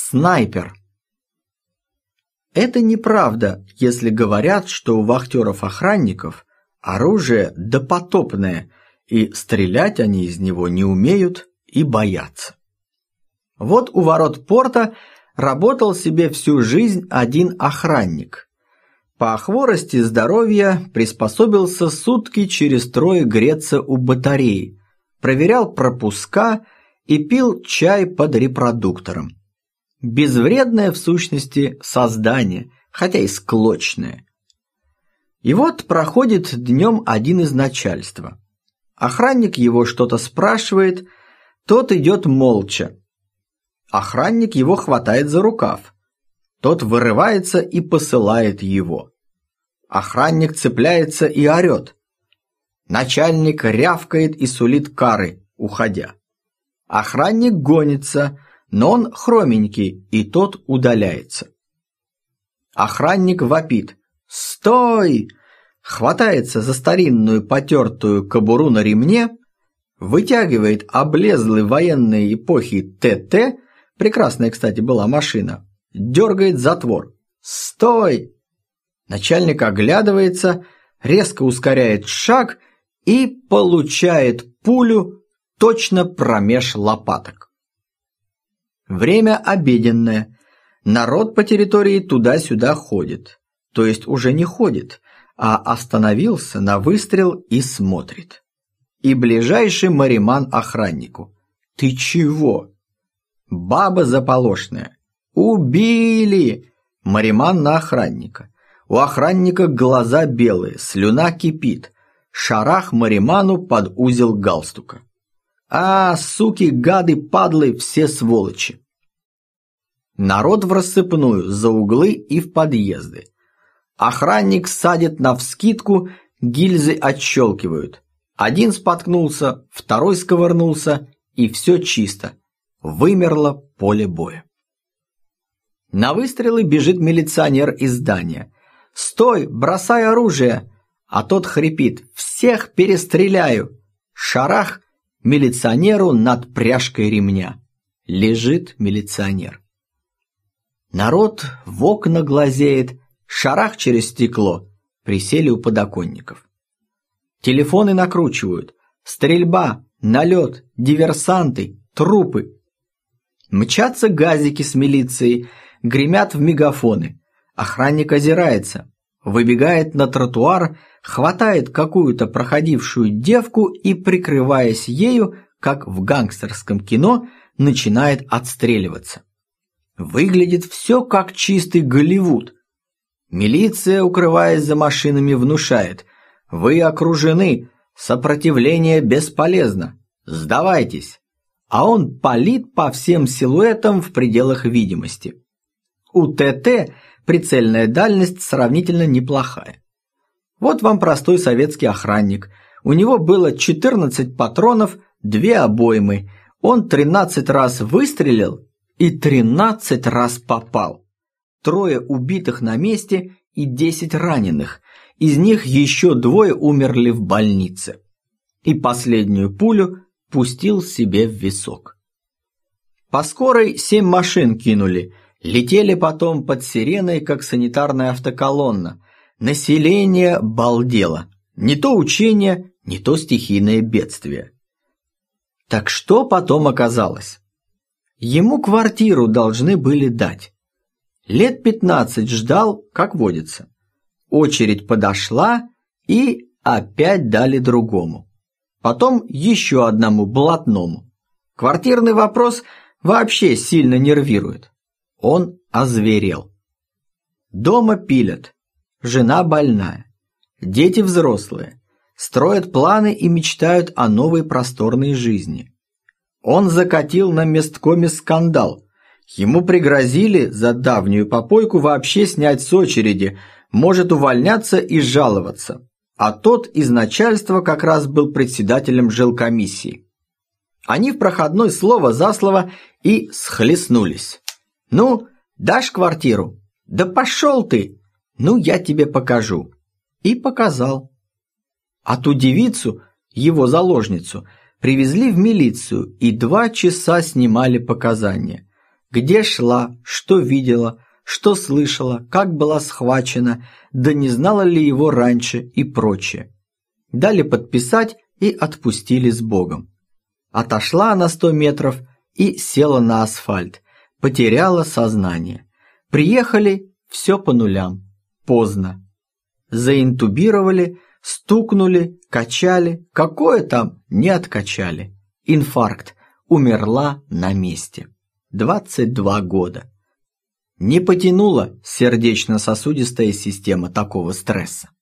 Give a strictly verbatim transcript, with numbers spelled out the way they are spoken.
Снайпер. Это неправда, если говорят, что у вахтеров-охранников оружие допотопное, и стрелять они из него не умеют и боятся. Вот у ворот порта работал себе всю жизнь один охранник. По хворости здоровья приспособился сутки через трое греться у батареи, проверял пропуска и пил чай под репродуктором. Безвредное в сущности создание, хотя и склочное. И вот проходит днем один из начальства. Охранник его что-то спрашивает, тот идет молча. Охранник его хватает за рукав. Тот вырывается и посылает его. Охранник цепляется и орет. Начальник рявкает и сулит кары, уходя. Охранник гонится, но он хроменький, и тот удаляется. Охранник вопит: «Стой!», хватается за старинную потертую кобуру на ремне, вытягивает облезлый военной эпохи ТТ, прекрасная, кстати, была машина, дергает затвор. «Стой!». Начальник оглядывается, резко ускоряет шаг и получает пулю точно промеж лопаток. Время обеденное. Народ по территории туда-сюда ходит. То есть уже не ходит, а остановился на выстрел и смотрит. И ближайший мариман охраннику: «Ты чего?» Баба заполошная: «Убили!». Мариман на охранника. У охранника глаза белые, слюна кипит. Шарах мариману под узел галстука. А, суки, гады, падлы, все сволочи. Народ в рассыпную, за углы и в подъезды. Охранник садит навскидку, гильзы отщелкивают. Один споткнулся, второй сковырнулся, и все чисто. Вымерло поле боя. На выстрелы бежит милиционер из здания. «Стой, бросай оружие!» А тот хрипит: «Всех перестреляю!». Шарах милиционеру над пряжкой ремня. Лежит милиционер. Народ в окна глазеет, шарах через стекло. Присели у подоконников. Телефоны накручивают. Стрельба, налет, диверсанты, трупы. Мчатся газики с милицией, гремят в мегафоны. Охранник озирается, выбегает на тротуар, хватает какую-то проходившую девку и, прикрываясь ею, как в гангстерском кино, начинает отстреливаться. Выглядит все как чистый Голливуд. Милиция, укрываясь за машинами, внушает: «Вы окружены, сопротивление бесполезно, сдавайтесь». А он палит по всем силуэтам в пределах видимости. У ТТ прицельная дальность сравнительно неплохая. Вот вам простой советский охранник. У него было четырнадцать патронов, две обоймы. Он тринадцать раз выстрелил и тринадцать раз попал. Трое убитых на месте и десять раненых. Из них еще двое умерли в больнице. И последнюю пулю пустил себе в висок. По скорой семь машин кинули. Летели потом под сиреной, как санитарная автоколонна. Население балдело. Не то учение, не то стихийное бедствие. Так что потом оказалось? Ему квартиру должны были дать. Лет пятнадцать ждал, как водится. Очередь подошла, и опять дали другому. Потом еще одному блатному. Квартирный вопрос вообще сильно нервирует. Он озверел. Дома пилят. Жена больная. Дети взрослые. Строят планы и мечтают о новой просторной жизни. Он закатил на месткоме скандал. Ему пригрозили за давнюю попойку вообще снять с очереди, может увольняться и жаловаться. А тот из начальства как раз был председателем жилкомиссии. Они в проходной слово за слово и схлестнулись. «Ну, дашь квартиру?» «Да пошел ты!» «Ну, я тебе покажу». И показал. А ту девицу, его заложницу, привезли в милицию и два часа снимали показания. где шла, что видела, что слышала, как была схвачена, да не знала ли его раньше и прочее. Дали подписать и отпустили с Богом. Отошла она сто метров и села на асфальт, потеряла сознание. Приехали, все по нулям, поздно. Заинтубировали, стукнули, качали, какое там, не откачали. Инфаркт, умерла на месте. двадцать два года. Не потянула сердечно-сосудистая система такого стресса.